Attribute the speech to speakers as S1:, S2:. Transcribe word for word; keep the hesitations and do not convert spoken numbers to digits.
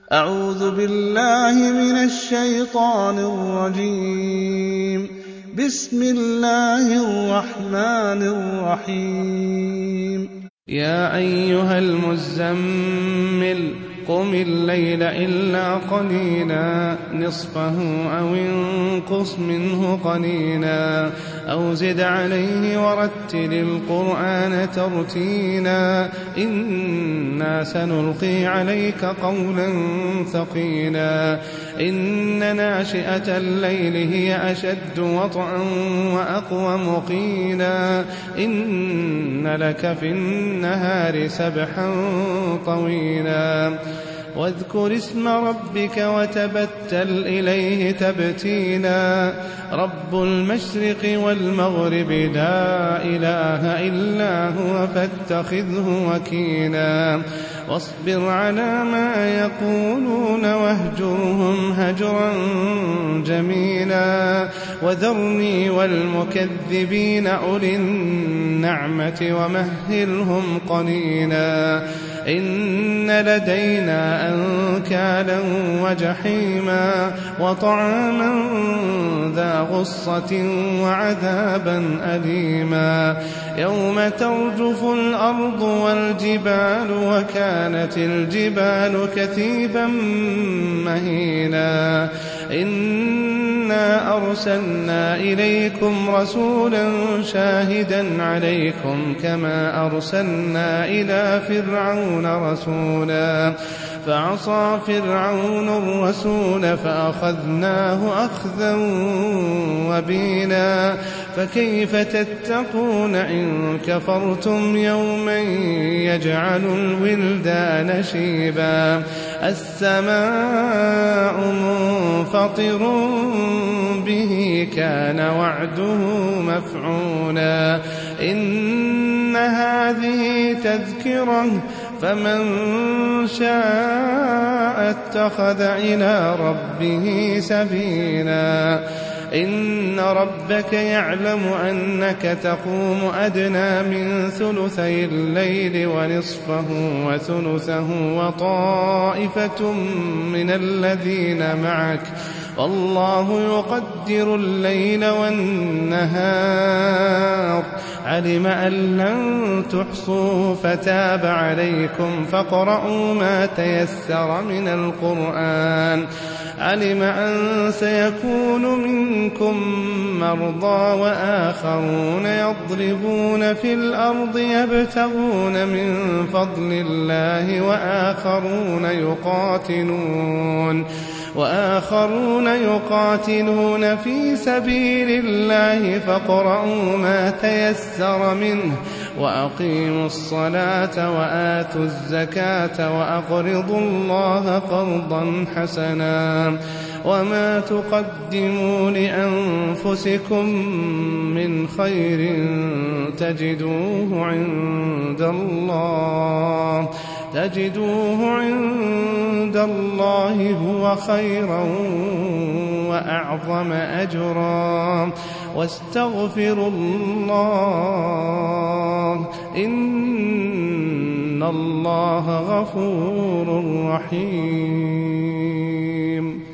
S1: أعوذ بالله من الشيطان الرجيم. بسم الله الرحمن الرحيم.
S2: يا أيها المزمل قم الليل إلا قليلا نصفه أو انقص منه قليلا أو زد عليه ورتل القرآن ترتيلا إنا سنلقي عليك قولا ثقيلا إن ناشئة الليل هي أشد وطئا وأقوم قيلا إن لك في النهار سبحا طويلا واذكر اسم ربك وتبتل إليه تبتيلا رب المشرق والمغرب لا إله إلا هو فاتخذه وكيلا واصبر على ما يقولون واهجرهم هجرا جميلا وذرني والمكذبين أولي النعمة ومهلهم قليلا إن لدينا أنكالا وجحيما وطعاما ذا غصة وعذابا أليما يوم ترجف الأرض والجبال وكانت الجبال كثيبا مهينا إنا أرسلنا إليكم رسولا شاهدا عليكم كما أرسلنا إلى فرعون رسولا فعصى فرعون الرسول فأخذناه أخذا وبيلا فكيف تتقون إن كفرتم يوما يجعل الولدان شيبا السماء منفطر به كان وعده مفعولا إن هذه تذكرة فمن شاء اتخذ إلى ربه سبيلا إن ربك يعلم أنك تقوم أدنى من ثلثي الليل ونصفه وثلثه وطائفة من الذين معك والله يقدر الليل والنهار علم أن لن تحصوا فتاب عليكم فاقرؤوا ما تيسر من القرآن علم أن سيكون منكم مرضى وآخرون يضربون في الأرض يبتغون من فضل الله وآخرون يقاتلون وآخرون يقاتلون في سبيل الله فاقرؤوا ما تيسر منه وأقيموا الصلاة وآتوا الزكاة وأقرضوا الله قرضا حسنا وما تقدموا لأنفسكم من خير تجدوه عند الله تجدوه عند الله هو خيرا وأعظم أجرا واستغفروا الله إن الله غفور رحيم.